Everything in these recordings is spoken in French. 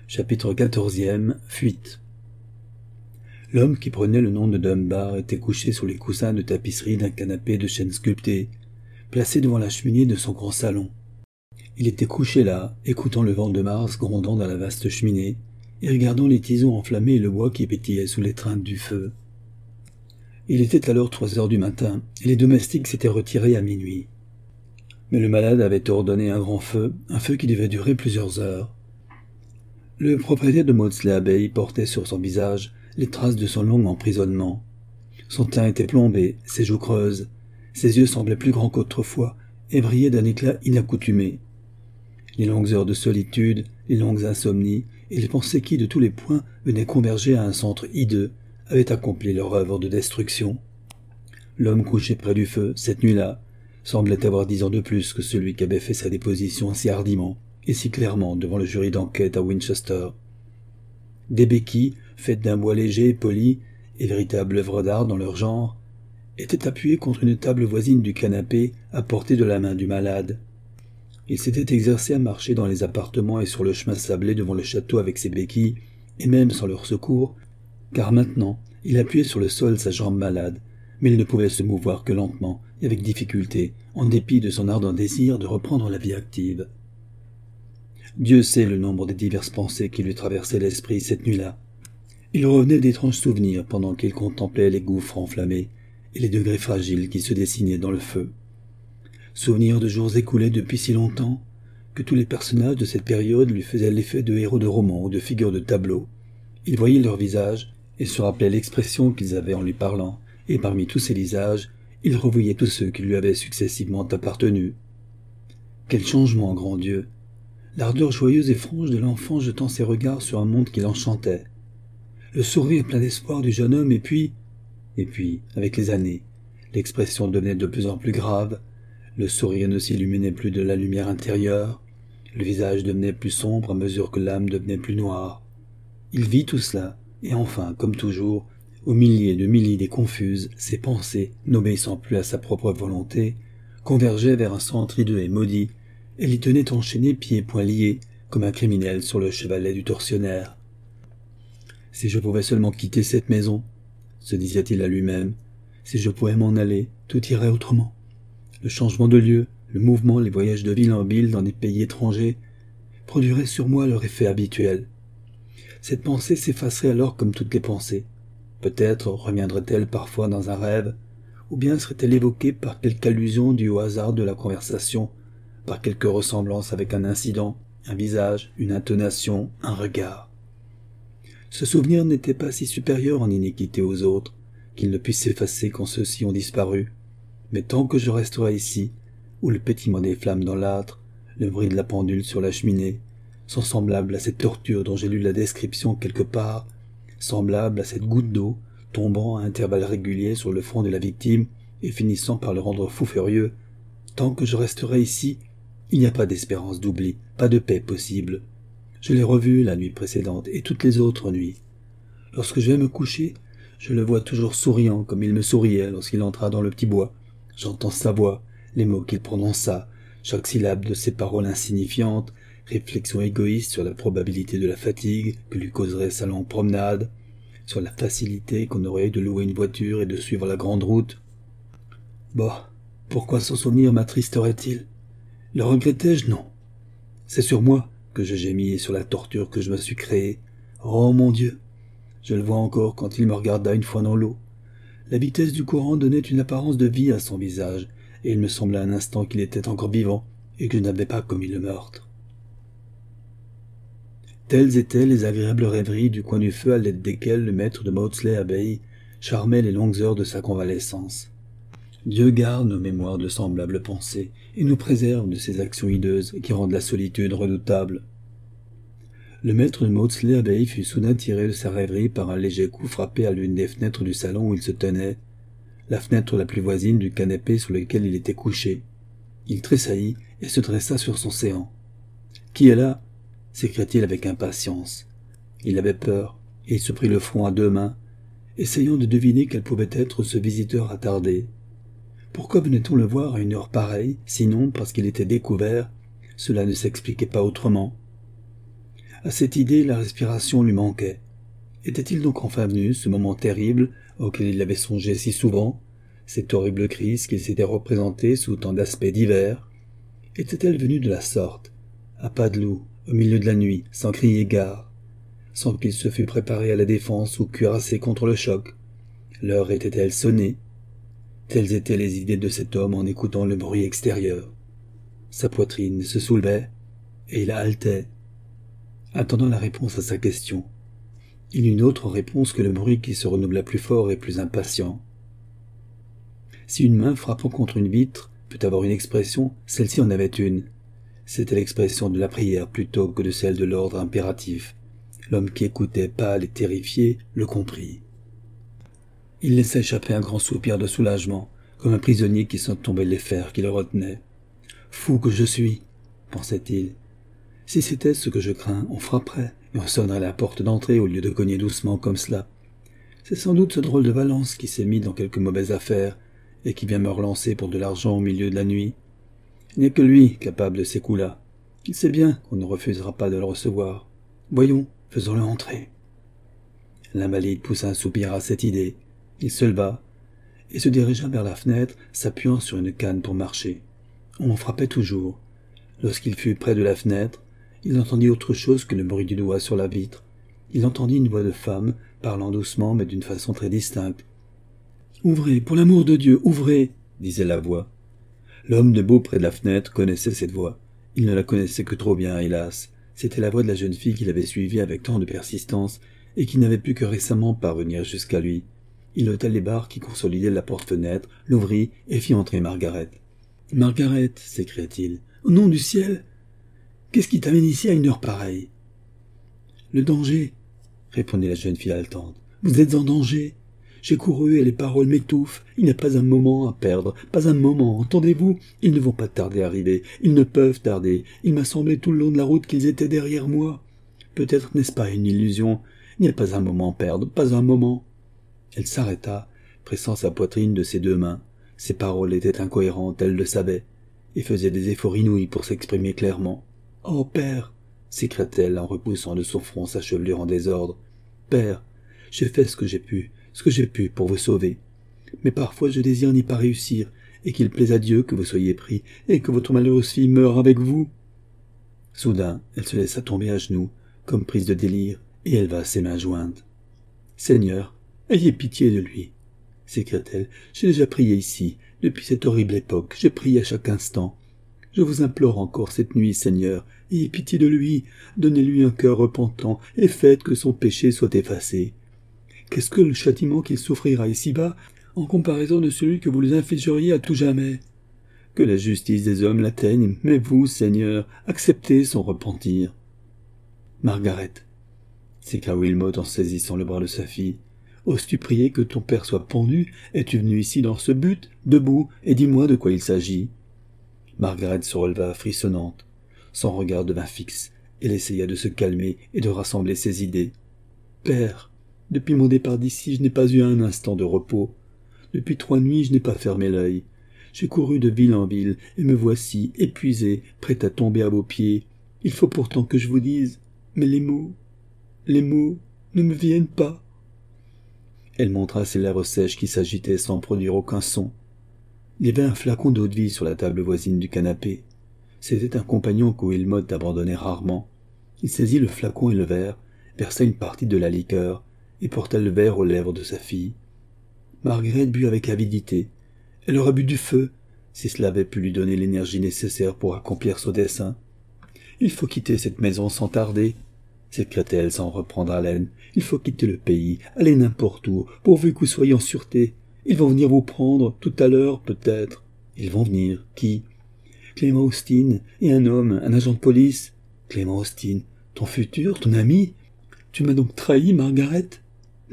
Chapitre 14e. Fuite. L'homme qui prenait le nom de Dunbar était couché sur les coussins de tapisserie d'un canapé de chêne sculpté, placé devant la cheminée de son grand salon. Il était couché là, écoutant le vent de mars grondant dans la vaste cheminée, et regardant les tisons enflammés et le bois qui pétillait sous l'étreinte du feu. Il était alors 3 heures du matin, et les domestiques s'étaient retirés à minuit. Mais le malade avait ordonné un grand feu, un feu qui devait durer plusieurs heures. Le propriétaire de Maudsley Abbey portait sur son visage les traces de son long emprisonnement. Son teint était plombé, ses joues creuses, ses yeux semblaient plus grands qu'autrefois et brillaient d'un éclat inaccoutumé. Les longues heures de solitude, les longues insomnies et les pensées qui, de tous les points, venaient converger à un centre hideux, avaient accompli leur œuvre de destruction. L'homme couché près du feu, cette nuit-là, semblait avoir 10 ans de plus que celui qui avait fait sa déposition si hardiment et si clairement devant le jury d'enquête à Winchester. Des béquilles, faites d'un bois léger et poli, et véritables œuvres d'art dans leur genre, étaient appuyées contre une table voisine du canapé à portée de la main du malade. Il s'était exercé à marcher dans les appartements et sur le chemin sablé devant le château avec ses béquilles, et même sans leur secours, car maintenant il appuyait sur le sol sa jambe malade, mais il ne pouvait se mouvoir que lentement et avec difficulté, en dépit de son ardent désir de reprendre la vie active. Dieu sait le nombre des diverses pensées qui lui traversaient l'esprit cette nuit-là. Il revenait d'étranges souvenirs pendant qu'il contemplait les gouffres enflammés et les degrés fragiles qui se dessinaient dans le feu. Souvenirs de jours écoulés depuis si longtemps que tous les personnages de cette période lui faisaient l'effet de héros de romans ou de figures de tableaux. Il voyait leurs visages et se rappelait l'expression qu'ils avaient en lui parlant, et parmi tous ces visages, il revoyait tous ceux qui lui avaient successivement appartenu. Quel changement, grand Dieu! L'ardeur joyeuse et franche de l'enfant jetant ses regards sur un monde qui l'enchantait. Le sourire plein d'espoir du jeune homme, et puis, avec les années, l'expression devenait de plus en plus grave, le sourire ne s'illuminait plus de la lumière intérieure, le visage devenait plus sombre à mesure que l'âme devenait plus noire. Il vit tout cela, et enfin, comme toujours, aux milliers de d'idées confuses, ses pensées, n'obéissant plus à sa propre volonté, convergeaient vers un centre hideux et maudit, et l'y tenait enchaîné pieds et poings liés, comme un criminel sur le chevalet du tortionnaire. « Si je pouvais seulement quitter cette maison, se disait-il à lui-même, si je pouvais m'en aller, tout irait autrement. Le changement de lieu, le mouvement, les voyages de ville en ville dans des pays étrangers, produiraient sur moi leur effet habituel. Cette pensée s'effacerait alors comme toutes les pensées. Peut-être reviendrait-elle parfois dans un rêve, ou bien serait-elle évoquée par quelque allusion due au hasard de la conversation, par quelque ressemblance avec un incident, un visage, une intonation, un regard. Ce souvenir n'était pas si supérieur en iniquité aux autres, qu'il ne puisse s'effacer quand ceux-ci ont disparu. Mais tant que je resterai ici, où le pétillement des flammes dans l'âtre, le bruit de la pendule sur la cheminée, sont semblables à cette torture dont j'ai lu la description quelque part, semblables à cette goutte d'eau tombant à intervalles réguliers sur le front de la victime et finissant par le rendre fou furieux, tant que je resterai ici, il n'y a pas d'espérance d'oubli, pas de paix possible. Je l'ai revu la nuit précédente et toutes les autres nuits. Lorsque je vais me coucher, je le vois toujours souriant comme il me souriait lorsqu'il entra dans le petit bois. J'entends sa voix, les mots qu'il prononça, chaque syllabe de ses paroles insignifiantes, réflexion égoïste sur la probabilité de la fatigue que lui causerait sa longue promenade, sur la facilité qu'on aurait de louer une voiture et de suivre la grande route. Bah, pourquoi s'en souvenir m'attristerait-il? Le regrettais-je? Non. C'est sur moi que je gémis et sur la torture que je me suis créée. Oh mon Dieu! Je le vois encore quand il me regarda une fois dans l'eau. La vitesse du courant donnait une apparence de vie à son visage, et il me semblait un instant qu'il était encore vivant et que je n'avais pas commis le meurtre. Telles étaient les agréables rêveries du coin du feu à l'aide desquelles le maître de Maudsley Abbey charmait les longues heures de sa convalescence. Dieu garde nos mémoires de semblables pensées et nous préserve de ces actions hideuses qui rendent la solitude redoutable. Le maître de Maudsley Abbey fut soudain tiré de sa rêverie par un léger coup frappé à l'une des fenêtres du salon où il se tenait, la fenêtre la plus voisine du canapé sur lequel il était couché. Il tressaillit et se dressa sur son séant. « Qui est là ?» s'écria-t-il avec impatience. Il avait peur, et il se prit le front à 2 mains, essayant de deviner quel pouvait être ce visiteur attardé. Pourquoi venait-on le voir à une heure pareille, sinon parce qu'il était découvert? Cela ne s'expliquait pas autrement. À cette idée, la respiration lui manquait. Était-il donc enfin venu, ce moment terrible auquel il avait songé si souvent, cette horrible crise qu'il s'était représentée sous tant d'aspects divers? Était-elle venue de la sorte, à pas de loup, au milieu de la nuit, sans crier gare, sans qu'il se fût préparé à la défense ou cuirassé contre le choc? L'heure était-elle sonnée? Telles étaient les idées de cet homme en écoutant le bruit extérieur. Sa poitrine se soulevait, et il haletait, attendant la réponse à sa question. Il n'eut une autre réponse que le bruit qui se renouvela plus fort et plus impatient. Si une main frappant contre une vitre peut avoir une expression, celle-ci en avait une. C'était l'expression de la prière plutôt que de celle de l'ordre impératif. L'homme qui écoutait, pâle et terrifié, le comprit. Il laissa échapper un grand soupir de soulagement, comme un prisonnier qui sent tomber les fers qui le retenaient. « Fou que je suis !» pensait-il. « Si c'était ce que je crains, on frapperait, et on sonnerait à la porte d'entrée au lieu de cogner doucement comme cela. C'est sans doute ce drôle de Valence qui s'est mis dans quelque mauvaise affaire, et qui vient me relancer pour de l'argent au milieu de la nuit. Il n'y a que lui capable de ces coups-là. Il sait bien qu'on ne refusera pas de le recevoir. Voyons, faisons-le entrer. » L'invalide poussa un soupir à cette idée. Il se leva et se dirigea vers la fenêtre, s'appuyant sur une canne pour marcher. On frappait toujours. Lorsqu'il fut près de la fenêtre, il entendit autre chose que le bruit du doigt sur la vitre. Il entendit une voix de femme, parlant doucement mais d'une façon très distincte. « Ouvrez, pour l'amour de Dieu, ouvrez !» disait la voix. L'homme debout près de la fenêtre connaissait cette voix. Il ne la connaissait que trop bien, hélas. C'était la voix de la jeune fille qu'il avait suivie avec tant de persistance et qui n'avait pu que récemment parvenir jusqu'à lui. Il ôta les barres qui consolidaient la porte-fenêtre, l'ouvrit et fit entrer Margaret. « Margaret !» s'écria-t-il. « Au nom du ciel ! Qu'est-ce qui t'amène ici à une heure pareille ?»« Le danger !» répondit la jeune fille haletante. « Vous êtes en danger ! J'ai couru et les paroles m'étouffent. Il n'y a pas un moment à perdre, pas un moment, entendez-vous? Ils ne vont pas tarder à arriver, ils ne peuvent tarder. Il m'a semblé tout le long de la route qu'ils étaient derrière moi. Peut-être n'est-ce pas une illusion? Il n'y a pas un moment à perdre, pas un moment. » Elle s'arrêta, pressant sa poitrine de ses deux mains. Ses paroles étaient incohérentes, elle le savait, et faisait des efforts inouïs pour s'exprimer clairement. « Oh, père !» s'écria-t-elle en repoussant de son front sa chevelure en désordre. « Père, j'ai fait ce que j'ai pu pour vous sauver. Mais parfois je désire n'y pas réussir, et qu'il plaise à Dieu que vous soyez pris, et que votre malheureuse fille meure avec vous. » Soudain, elle se laissa tomber à genoux, comme prise de délire, et éleva ses mains jointes. « Seigneur, ayez pitié de lui, » s'écria-t-elle. « J'ai déjà prié ici, depuis cette horrible époque, j'ai prié à chaque instant. Je vous implore encore cette nuit, Seigneur, ayez pitié de lui, donnez-lui un cœur repentant, et faites que son péché soit effacé. Qu'est-ce que le châtiment qu'il souffrira ici-bas, en comparaison de celui que vous lui infligeriez à tout jamais? Que la justice des hommes l'atteigne, mais vous, Seigneur, acceptez son repentir. » « Margaret, » s'écria Wilmot en saisissant le bras de sa fille, « oses-tu prier que ton père soit pendu? Es-tu venu ici dans ce but? Debout, et dis-moi de quoi il s'agit. » Margaret se releva frissonnante. Son regard devint fixe. Elle essaya de se calmer et de rassembler ses idées. « Père, depuis mon départ d'ici, je n'ai pas eu un instant de repos. Depuis 3 nuits, je n'ai pas fermé l'œil. J'ai couru de ville en ville, et me voici, épuisé, prêt à tomber à vos pieds. Il faut pourtant que je vous dise, mais les mots ne me viennent pas. » Elle montra ses lèvres sèches qui s'agitaient sans produire aucun son. Il y avait un flacon d'eau-de-vie sur la table voisine du canapé. C'était un compagnon que Wilmot abandonnait rarement. Il saisit le flacon et le verre, versa une partie de la liqueur, et porta le verre aux lèvres de sa fille. Margaret but avec avidité. Elle aurait bu du feu, si cela avait pu lui donner l'énergie nécessaire pour accomplir son dessein. « Il faut quitter cette maison sans tarder, » s'écria-t-elle sans reprendre haleine. « Il faut quitter le pays, aller n'importe où, pourvu que vous soyez en sûreté. Ils vont venir vous prendre, tout à l'heure, peut-être. Ils vont venir. Qui? Clément Austin, et un homme, un agent de police. Clément Austin, ton futur, ton ami? Tu m'as donc trahi, Margaret? »« Moi ?»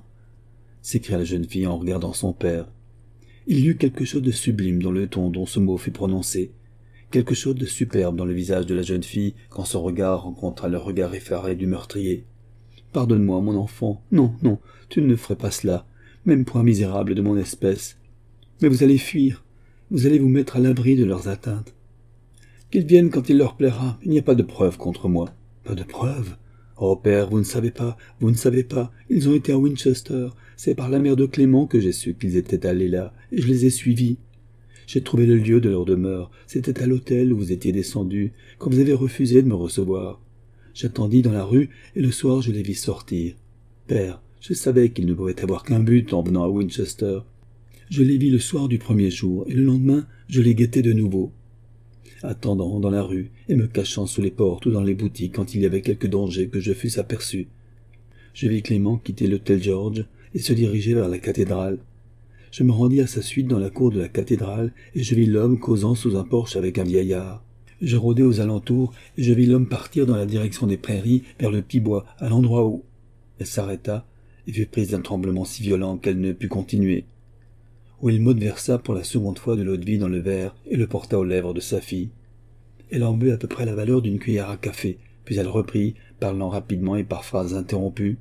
s'écria la jeune fille en regardant son père. Il y eut quelque chose de sublime dans le ton dont ce mot fut prononcé, quelque chose de superbe dans le visage de la jeune fille quand son regard rencontra le regard effaré du meurtrier. « Pardonne-moi, mon enfant. Non, non, tu ne ferais pas cela, même pour un misérable de mon espèce. Mais vous allez fuir, vous allez vous mettre à l'abri de leurs atteintes. Qu'ils viennent quand il leur plaira, il n'y a pas de preuve contre moi. Pas de preuves? Oh, père, vous ne savez pas, ils ont été à Winchester. C'est par la mère de Clément que j'ai su qu'ils étaient allés là, et je les ai suivis. J'ai trouvé le lieu de leur demeure. C'était à l'hôtel où vous étiez descendu, quand vous avez refusé de me recevoir. J'attendis dans la rue, et le soir je les vis sortir. Père, je savais qu'ils ne pouvaient avoir qu'un but en venant à Winchester. Je les vis le soir du premier jour, et le lendemain, je les guettais de nouveau, attendant dans la rue et me cachant sous les portes ou dans les boutiques quand il y avait quelque danger que je fusse aperçu. Je vis Clément quitter l'hôtel George et se diriger vers la cathédrale. Je me rendis à sa suite dans la cour de la cathédrale et je vis l'homme causant sous un porche avec un vieillard. Je rôdai aux alentours et je vis l'homme partir dans la direction des prairies vers le petit bois, à l'endroit où... Elle s'arrêta et fut prise d'un tremblement si violent qu'elle ne put continuer. Wilmot versa pour la seconde fois de l'eau-de-vie dans le verre et le porta aux lèvres de sa fille. Elle en but à peu près la valeur d'une cuillère à café, puis elle reprit, parlant rapidement et par phrases interrompues.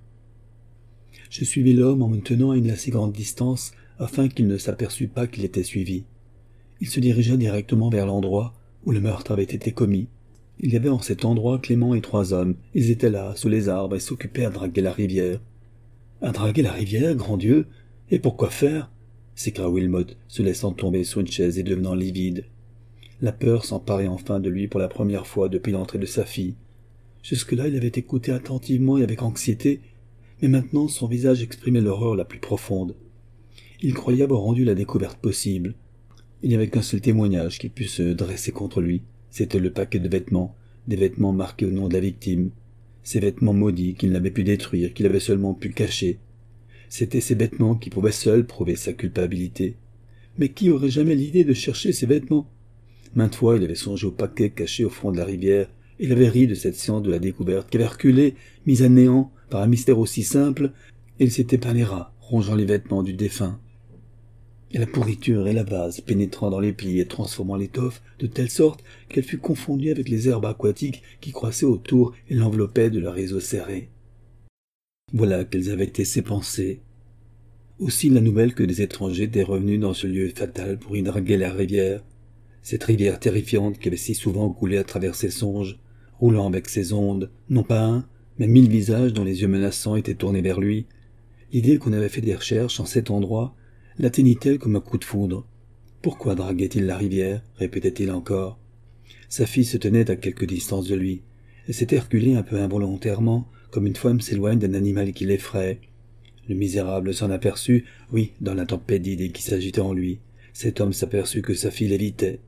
Je suivis l'homme en me tenant à une assez grande distance, afin qu'il ne s'aperçût pas qu'il était suivi. Il se dirigea directement vers l'endroit où le meurtre avait été commis. Il y avait en cet endroit Clément et 3 hommes. Ils étaient là, sous les arbres, et s'occupaient à draguer la rivière. À draguer la rivière, grand Dieu? Et pourquoi faire? S'écria Wilmot, se laissant tomber sur une chaise et devenant livide. La peur s'emparait enfin de lui pour la première fois depuis l'entrée de sa fille. Jusque-là, il avait écouté attentivement et avec anxiété, mais maintenant son visage exprimait l'horreur la plus profonde. Il croyait avoir rendu la découverte possible. Il n'y avait qu'un seul témoignage qui pût se dresser contre lui. C'était le paquet de vêtements, des vêtements marqués au nom de la victime. Ces vêtements maudits qu'il n'avait pu détruire, qu'il avait seulement pu cacher. C'étaient ces vêtements qui pouvaient seuls prouver sa culpabilité. Mais qui aurait jamais l'idée de chercher ces vêtements? Maintes fois, il avait songé au paquet caché au fond de la rivière, et il avait ri de cette science de la découverte qui avait reculé, mise à néant par un mystère aussi simple, et il s'était peint les rats, rongeant les vêtements du défunt. Et la pourriture et la vase pénétrant dans les plis et transformant l'étoffe de telle sorte qu'elle fut confondue avec les herbes aquatiques qui croissaient autour et l'enveloppaient de leur réseau serré. Voilà quelles avaient été ses pensées. Aussi la nouvelle que des étrangers étaient revenus dans ce lieu fatal pour y draguer la rivière, cette rivière terrifiante qui avait si souvent coulé à travers ses songes, roulant avec ses ondes, non pas un, mais 1000 visages dont les yeux menaçants étaient tournés vers lui. L'idée qu'on avait fait des recherches en cet endroit l'atteignit-elle comme un coup de foudre. Pourquoi draguait-il la rivière? Répétait-il encore. Sa fille se tenait à quelque distance de lui. Elle s'était reculée un peu involontairement, comme une femme s'éloigne d'un animal qui l'effraie. Le misérable s'en aperçut, oui, dans la tempête d'idées qui s'agitait en lui. Cet homme s'aperçut que sa fille l'évitait.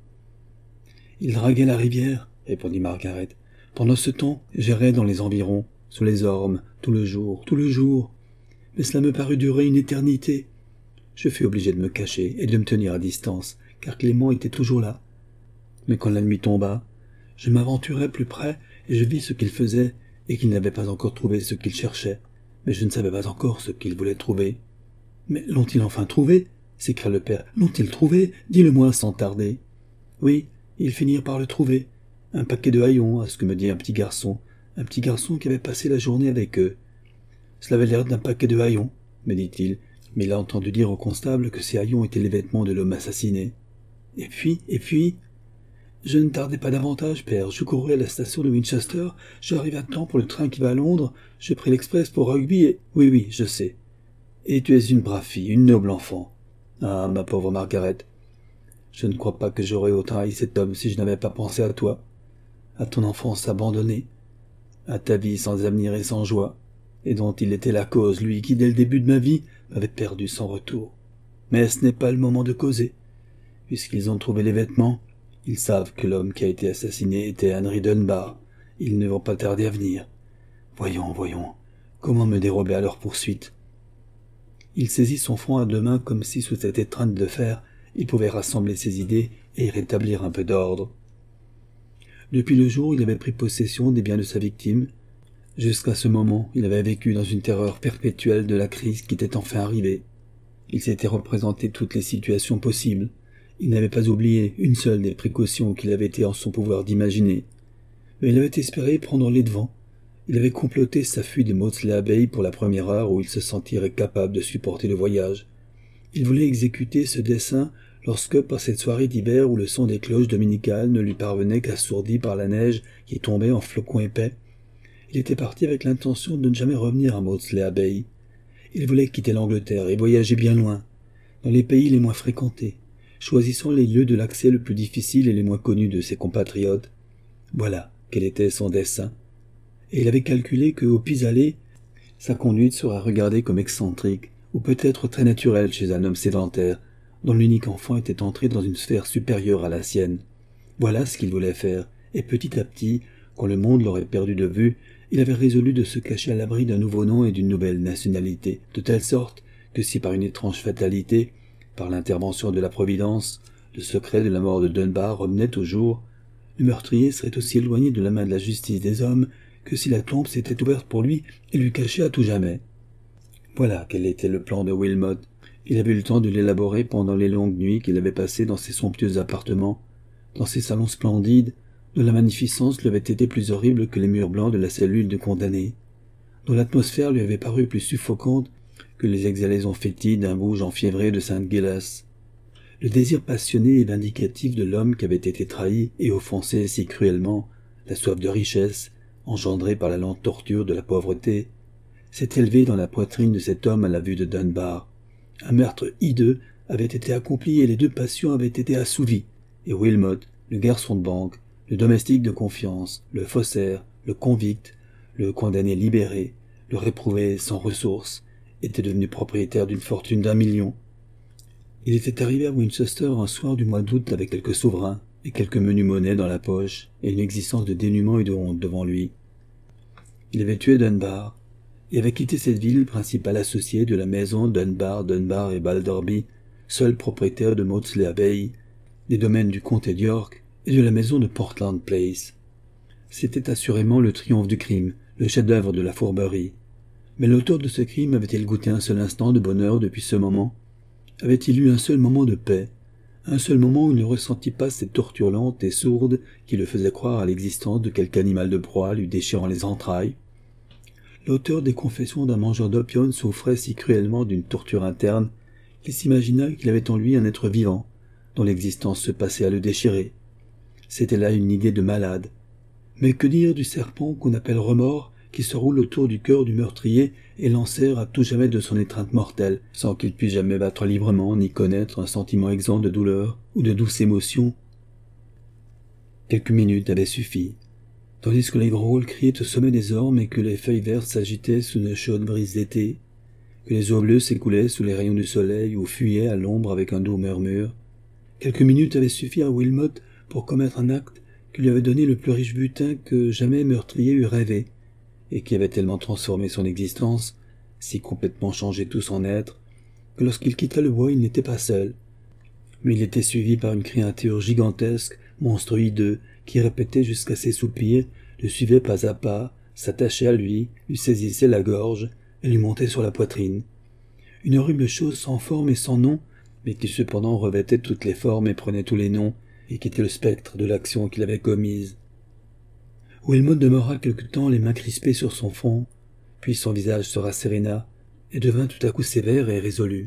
Il draguait la rivière, répondit Margaret. Pendant ce temps, j'errais dans les environs, sous les ormes, tout le jour. Mais cela me parut durer une éternité. Je fus obligé de me cacher et de me tenir à distance, car Clément était toujours là. Mais quand la nuit tomba, je m'aventurai plus près et je vis ce qu'il faisait et qu'il n'avait pas encore trouvé ce qu'il cherchait. Mais je ne savais pas encore ce qu'il voulait trouver. « Mais l'ont-ils enfin trouvé ?» s'écria le père. « L'ont-ils trouvé? Dis-le-moi sans tarder. » Oui, ils finirent par le trouver. Un paquet de haillons, à ce que me dit un petit garçon qui avait passé la journée avec eux. Cela avait l'air d'un paquet de haillons, me dit-il, mais il a entendu dire au constable que ces haillons étaient les vêtements de l'homme assassiné. Et puis... Je ne tardai pas davantage, père. Je courus à la station de Winchester, j'arrive à temps pour le train qui va à Londres, je pris l'express pour Rugby et... Oui, je sais. Et tu es une brave fille, une noble enfant. Ah, ma pauvre Margaret. Je ne crois pas que j'aurais autant haï cet homme si je n'avais pas pensé à toi, à ton enfance abandonnée, à ta vie sans avenir et sans joie, et dont il était la cause, lui qui, dès le début de ma vie, m'avait perdu sans retour. Mais ce n'est pas le moment de causer. Puisqu'ils ont trouvé les vêtements, ils savent que l'homme qui a été assassiné était Henry Dunbar. Ils ne vont pas tarder à venir. Voyons, comment me dérober à leur poursuite? Il saisit son front à 2 mains comme si sous cette étreinte de fer, il pouvait rassembler ses idées et y rétablir un peu d'ordre. Depuis le jour où il avait pris possession des biens de sa victime, jusqu'à ce moment, il avait vécu dans une terreur perpétuelle de la crise qui était enfin arrivée. Il s'était représenté toutes les situations possibles. Il n'avait pas oublié une seule des précautions qu'il avait été en son pouvoir d'imaginer. Mais il avait espéré prendre les devants. Il avait comploté sa fuite de Maudsley Abbey pour la première heure où il se sentirait capable de supporter le voyage. Il voulait exécuter ce dessein lorsque, par cette soirée d'hiver où le son des cloches dominicales ne lui parvenait qu'assourdi par la neige qui tombait en flocons épais, Il était parti avec l'intention de ne jamais revenir à Maudsley Abbey. Il voulait quitter l'Angleterre et voyager bien loin, dans les pays les moins fréquentés, choisissant les lieux de l'accès le plus difficile et les moins connus de ses compatriotes. Voilà quel était son dessein. Et il avait calculé que, au pis-aller, sa conduite sera regardée comme excentrique, ou peut-être très naturelle chez un homme sédentaire, dont l'unique enfant était entré dans une sphère supérieure à la sienne. Voilà ce qu'il voulait faire, et petit à petit, quand le monde l'aurait perdu de vue, il avait résolu de se cacher à l'abri d'un nouveau nom et d'une nouvelle nationalité, de telle sorte que si par une étrange fatalité, par l'intervention de la Providence, le secret de la mort de Dunbar revenait au jour, le meurtrier serait aussi éloigné de la main de la justice des hommes que si la tombe s'était ouverte pour lui et lui cachait à tout jamais. Voilà quel était le plan de Wilmot. Il avait eu le temps de l'élaborer pendant les longues nuits qu'il avait passées dans ses somptueux appartements, dans ses salons splendides, dont la magnificence lui avait été plus horrible que les murs blancs de la cellule de condamné, dont l'atmosphère lui avait paru plus suffocante que les exhalaisons fétides d'un bouge enfiévré de Saint-Gélas. Le désir passionné et vindicatif de l'homme qui avait été trahi et offensé si cruellement, la soif de richesse, engendrée par la lente torture de la pauvreté, s'est élevé dans la poitrine de cet homme à la vue de Dunbar. Un meurtre hideux avait été accompli et les deux passions avaient été assouvies, et Wilmot, le garçon de banque, le domestique de confiance, le faussaire, le convict, le condamné libéré, le réprouvé sans ressources, était devenu propriétaire d'une fortune d'1 million. Il était arrivé à Winchester un soir du mois d'août avec quelques souverains et quelques menues monnaies dans la poche et une existence de dénuement et de honte devant lui. Il avait tué Dunbar et avait quitté cette ville, principale associée de la maison Dunbar et Balderby, seul propriétaire de Maudsley Abbey, des domaines du comté d'York et de la maison de Portland Place. C'était assurément le triomphe du crime, le chef-d'œuvre de la fourberie. Mais l'auteur de ce crime avait-il goûté un seul instant de bonheur depuis ce moment? Avait-il eu un seul moment de paix? Un seul moment où il ne ressentit pas cette torture lente et sourde qui le faisait croire à l'existence de quelque animal de proie lui déchirant les entrailles? L'auteur des confessions d'un mangeur d'opium souffrait si cruellement d'une torture interne qu'il s'imagina qu'il avait en lui un être vivant, dont l'existence se passait à le déchirer. C'était là une idée de malade. Mais que dire du serpent qu'on appelle remords, qui se roule autour du cœur du meurtrier et l'enserre à tout jamais de son étreinte mortelle, sans qu'il puisse jamais battre librement ni connaître un sentiment exempt de douleur ou de douce émotion? Quelques minutes avaient suffi, tandis que les grôles criaient au sommet des ormes et que les feuilles vertes s'agitaient sous une chaude brise d'été, que les eaux bleues s'écoulaient sous les rayons du soleil ou fuyaient à l'ombre avec un doux murmure. Quelques minutes avaient suffi à Wilmot pour commettre un acte qui lui avait donné le plus riche butin que jamais meurtrier eût rêvé, et qui avait tellement transformé son existence, si complètement changé tout son être, que lorsqu'il quitta le bois il n'était pas seul. Mais il était suivi par une créature gigantesque, monstre hideux, qui répétait jusqu'à ses soupirs, le suivait pas à pas, s'attachait à lui saisissait la gorge et lui montait sur la poitrine. Une horrible chose sans forme et sans nom, mais qui cependant revêtait toutes les formes et prenait tous les noms, et qui était le spectre de l'action qu'il avait commise. Wilmot demeura quelque temps les mains crispées sur son front, puis son visage se rasséréna et devint tout à coup sévère et résolu.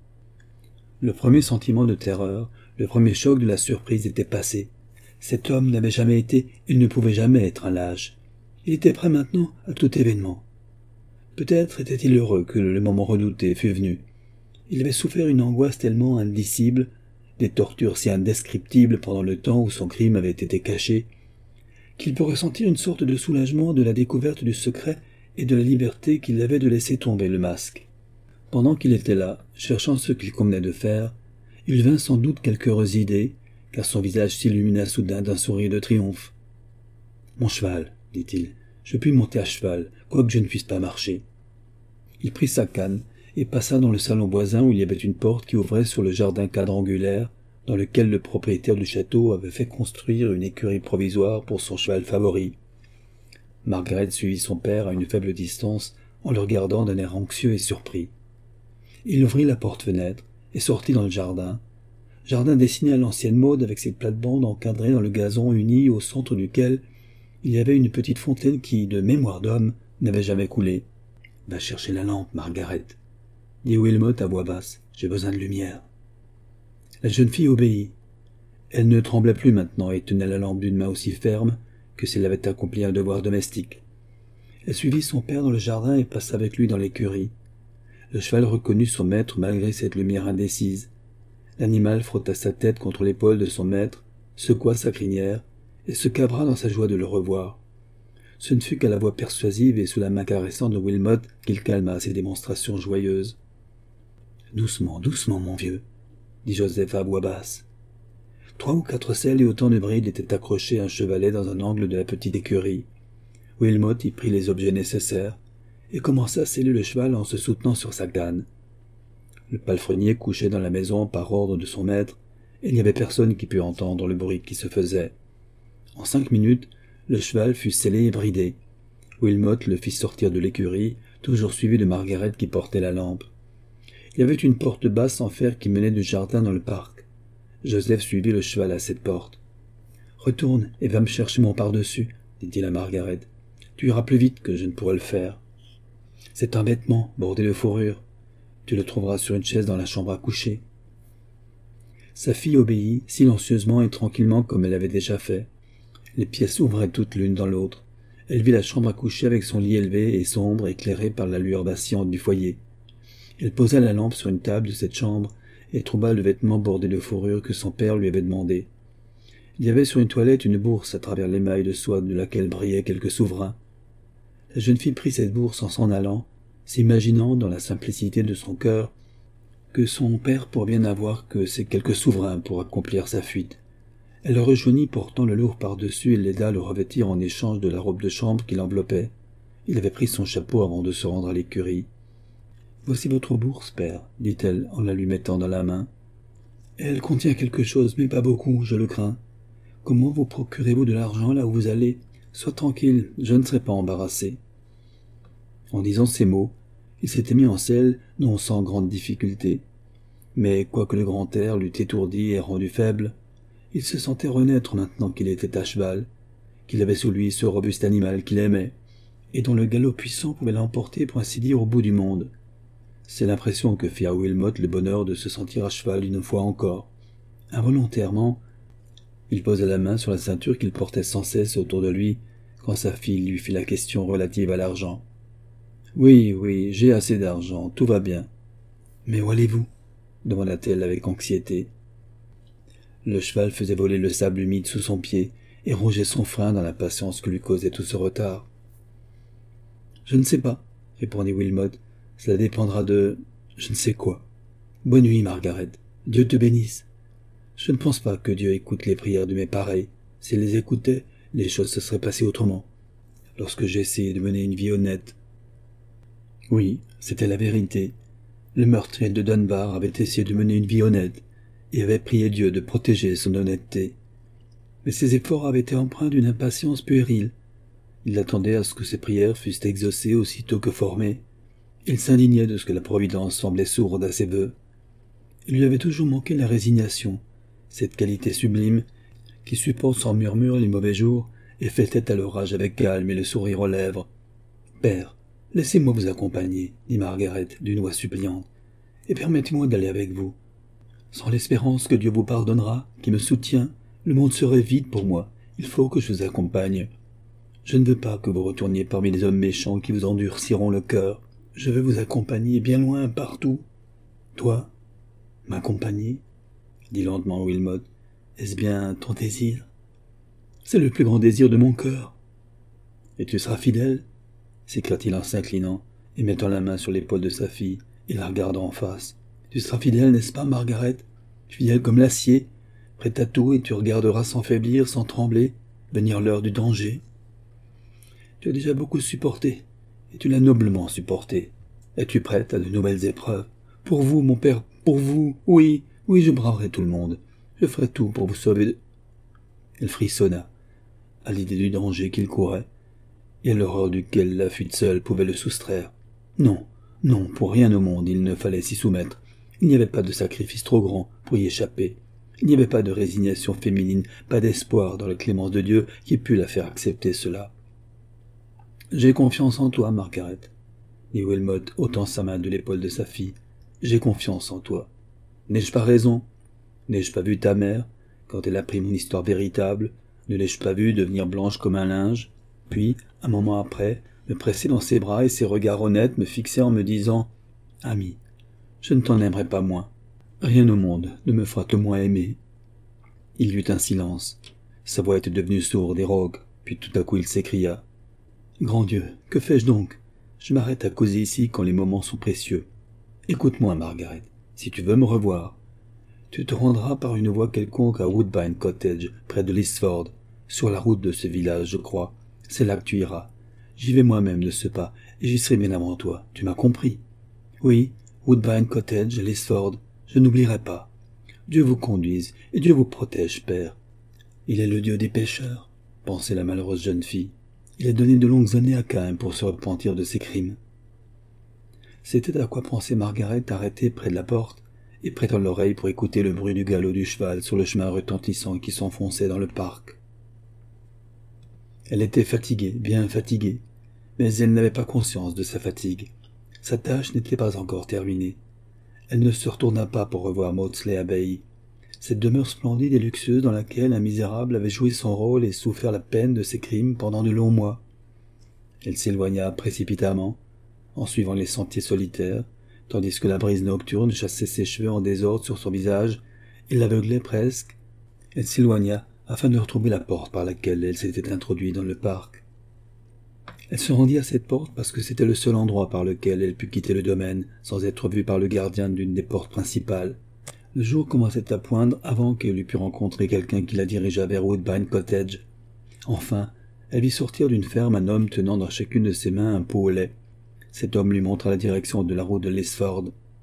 Le premier sentiment de terreur, le premier choc de la surprise était passé. Cet homme n'avait jamais été, il ne pouvait jamais être un lâche. Il était prêt maintenant à tout événement. Peut-être était-il heureux que le moment redouté fût venu. Il avait souffert une angoisse tellement indicible, des tortures si indescriptibles pendant le temps où son crime avait été caché, qu'il peut ressentir une sorte de soulagement de la découverte du secret et de la liberté qu'il avait de laisser tomber le masque. Pendant qu'il était là, cherchant ce qu'il convenait de faire, il vint sans doute quelque heureuse idée, car son visage s'illumina soudain d'un sourire de triomphe. « Mon cheval, dit-il, je puis monter à cheval, quoique je ne puisse pas marcher. » Il prit sa canne et passa dans le salon voisin où il y avait une porte qui ouvrait sur le jardin quadrangulaire dans lequel le propriétaire du château avait fait construire une écurie provisoire pour son cheval favori. Margaret suivit son père à une faible distance en le regardant d'un air anxieux et surpris. Il ouvrit la porte-fenêtre et sortit dans le jardin dessiné à l'ancienne mode avec ses plates-bandes encadrées dans le gazon uni au centre duquel il y avait une petite fontaine qui, de mémoire d'homme, n'avait jamais coulé. « Va chercher la lampe, Margaret, » dit Wilmot à voix basse. « J'ai besoin de lumière. » La jeune fille obéit. Elle ne tremblait plus maintenant et tenait la lampe d'une main aussi ferme que si elle avait accompli un devoir domestique. Elle suivit son père dans le jardin et passa avec lui dans l'écurie. Le cheval reconnut son maître malgré cette lumière indécise. L'animal frotta sa tête contre l'épaule de son maître, secoua sa crinière, et se cabra dans sa joie de le revoir. Ce ne fut qu'à la voix persuasive et sous la main caressante de Wilmot qu'il calma ses démonstrations joyeuses. « Doucement, doucement, mon vieux, » dit Joseph à voix basse. 3 ou 4 selles et autant de brides étaient accrochées à un chevalet dans un angle de la petite écurie. Wilmot y prit les objets nécessaires et commença à seller le cheval en se soutenant sur sa canne. Le palefrenier couchait dans la maison par ordre de son maître, et il n'y avait personne qui pût entendre le bruit qui se faisait. En 5 minutes, le cheval fut sellé et bridé. Wilmot le fit sortir de l'écurie, toujours suivi de Margaret qui portait la lampe. Il y avait une porte basse en fer qui menait du jardin dans le parc. Joseph suivit le cheval à cette porte. « Retourne et va me chercher mon pardessus, » dit-il à Margaret. « Tu iras plus vite que je ne pourrai le faire. C'est un vêtement bordé de fourrure. Tu le trouveras sur une chaise dans la chambre à coucher. » Sa fille obéit, silencieusement et tranquillement comme elle avait déjà fait. Les pièces s'ouvraient toutes l'une dans l'autre. Elle vit la chambre à coucher avec son lit élevé et sombre, éclairé par la lueur vacillante du foyer. Elle posa la lampe sur une table de cette chambre et trouva le vêtement bordé de fourrure que son père lui avait demandé. Il y avait sur une toilette une bourse à travers l'émail de soie de laquelle brillaient quelques souverains. La jeune fille prit cette bourse en s'en allant, s'imaginant dans la simplicité de son cœur que son père pourrait bien avoir que ces quelques souverains pour accomplir sa fuite. Elle le rejoignit portant le lourd par-dessus et l'aida à le revêtir en échange de la robe de chambre qui l'enveloppait. Il avait pris son chapeau avant de se rendre à l'écurie. « Voici votre bourse, père, » dit-elle en la lui mettant dans la main. « Elle contient quelque chose, mais pas beaucoup, je le crains. Comment vous procurez-vous de l'argent là où vous allez ? Sois tranquille, je ne serai pas embarrassé. » En disant ces mots, il s'était mis en selle, non sans grande difficulté. Mais quoique le grand air l'eût étourdi et rendu faible, il se sentait renaître maintenant qu'il était à cheval, qu'il avait sous lui ce robuste animal qu'il aimait, et dont le galop puissant pouvait l'emporter pour ainsi dire au bout du monde. C'est l'impression que fit à Wilmot le bonheur de se sentir à cheval une fois encore. Involontairement, il posa la main sur la ceinture qu'il portait sans cesse autour de lui quand sa fille lui fit la question relative à l'argent. « Oui, oui, j'ai assez d'argent, tout va bien. »« Mais où allez-vous » demanda-t-elle avec anxiété. Le cheval faisait voler le sable humide sous son pied et rongeait son frein dans l'impatience que lui causait tout ce retard. « Je ne sais pas, » répondit Wilmot. « Cela dépendra de... je ne sais quoi. Bonne nuit, Margaret. Dieu te bénisse. Je ne pense pas que Dieu écoute les prières de mes pareils. S'il les écoutait, les choses se seraient passées autrement. Lorsque j'ai essayé de mener une vie honnête... » Oui, c'était la vérité. Le meurtrier de Dunbar avait essayé de mener une vie honnête et avait prié Dieu de protéger son honnêteté. Mais ses efforts avaient été empreints d'une impatience puérile. Il attendait à ce que ses prières fussent exaucées aussitôt que formées. Il s'indignait de ce que la Providence semblait sourde à ses vœux. Il lui avait toujours manqué la résignation, cette qualité sublime qui supporte sans murmure les mauvais jours et fait tête à l'orage avec calme et le sourire aux lèvres. « Père, laissez-moi vous accompagner, » dit Margaret d'une voix suppliante, « et permettez-moi d'aller avec vous. Sans l'espérance que Dieu vous pardonnera, qui me soutient, le monde serait vide pour moi. Il faut que je vous accompagne. Je ne veux pas que vous retourniez parmi les hommes méchants qui vous endurciront le cœur. Je veux vous accompagner bien loin, partout. »« Toi, m'accompagner » dit lentement Wilmot. « Est-ce bien ton désir ?»« C'est le plus grand désir de mon cœur. »« Et tu seras fidèle ?» s'écria-t-il en s'inclinant et mettant la main sur l'épaule de sa fille et la regardant en face. « Tu seras fidèle, n'est-ce pas, Margaret? Fidèle comme l'acier, prête à tout, et tu regarderas sans faiblir, sans trembler, venir l'heure du danger. Tu as déjà beaucoup supporté, et tu l'as noblement supporté. Es-tu prête à de nouvelles épreuves? Pour vous, mon père, pour vous, oui, oui, je braverai tout le monde. Je ferai tout pour vous sauver de... » Elle frissonna à l'idée du danger qu'il courait, et à l'horreur duquel la fuite seule pouvait le soustraire. Non, non, pour rien au monde il ne fallait s'y soumettre. Il n'y avait pas de sacrifice trop grand pour y échapper. Il n'y avait pas de résignation féminine, pas d'espoir dans la clémence de Dieu qui pût la faire accepter cela. « J'ai confiance en toi, Margaret, » dit Wilmot, ôtant sa main de l'épaule de sa fille. « J'ai confiance en toi. N'ai-je pas raison? N'ai-je pas vu ta mère, quand elle a appris mon histoire véritable, ne l'ai-je pas vue devenir blanche comme un linge, puis, un moment après, me pressait dans ses bras et ses regards honnêtes me fixaient en me disant « Ami, je ne t'en aimerai pas moins. Rien au monde ne me fera te moins aimer. » Il y eut un silence. Sa voix était devenue sourde et rauque, puis tout à coup il s'écria « Grand Dieu, que fais-je donc? Je m'arrête à causer ici quand les moments sont précieux. Écoute-moi, Margaret, si tu veux me revoir. Tu te rendras par une voie quelconque à Woodbine Cottage, près de Lisford, sur la route de ce village, je crois. C'est là que tu iras. J'y vais moi-même de ce pas, et j'y serai bien avant toi. Tu m'as compris? Oui, Woodbine Cottage, Lisford, je n'oublierai pas. Dieu vous conduise, et Dieu vous protège, père. Il est le Dieu des pécheurs, pensait la malheureuse jeune fille. Il a donné de longues années à Caïn pour se repentir de ses crimes. C'était à quoi pensait Margaret arrêtée près de la porte et prêtant l'oreille pour écouter le bruit du galop du cheval sur le chemin retentissant qui s'enfonçait dans le parc. Elle était fatiguée, bien fatiguée, mais elle n'avait pas conscience de sa fatigue. Sa tâche n'était pas encore terminée. Elle ne se retourna pas pour revoir Maudsley Abbey, cette demeure splendide et luxueuse dans laquelle un misérable avait joué son rôle et souffert la peine de ses crimes pendant de longs mois. Elle s'éloigna précipitamment, en suivant les sentiers solitaires, tandis que la brise nocturne chassait ses cheveux en désordre sur son visage et l'aveuglait presque. Elle s'éloigna afin de retrouver la porte par laquelle elle s'était introduite dans le parc. Elle se rendit à cette porte parce que c'était le seul endroit par lequel elle put quitter le domaine sans être vue par le gardien d'une des portes principales. Le jour commençait à poindre avant qu'elle eût pu rencontrer quelqu'un qui la dirigeât vers Woodbine Cottage. Enfin, elle vit sortir d'une ferme un homme tenant dans chacune de ses mains un pot au lait. Cet homme lui montra la direction de la route de Lisford.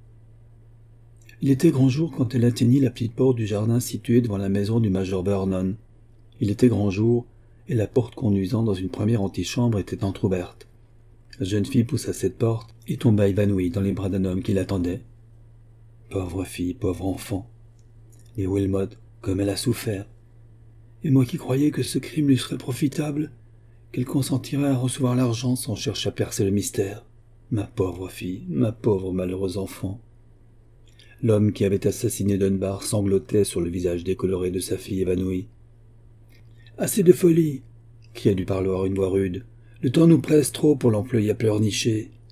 Il était grand jour quand elle atteignit la petite porte du jardin située devant la maison du major Vernon. Il était grand jour, et la porte conduisant dans une première antichambre était entr'ouverte. La jeune fille poussa cette porte et tomba évanouie dans les bras d'un homme qui l'attendait. Pauvre fille, pauvre enfant. Et Wilmot, comme elle a souffert. Et moi qui croyais que ce crime lui serait profitable, qu'elle consentirait à recevoir l'argent sans chercher à percer le mystère. Ma pauvre fille, ma pauvre malheureuse enfant. L'homme qui avait assassiné Dunbar sanglotait sur le visage décoloré de sa fille évanouie. « Assez de folie !» cria du parloir une voix rude. « Le temps nous presse trop pour l'employer à pleurnicher.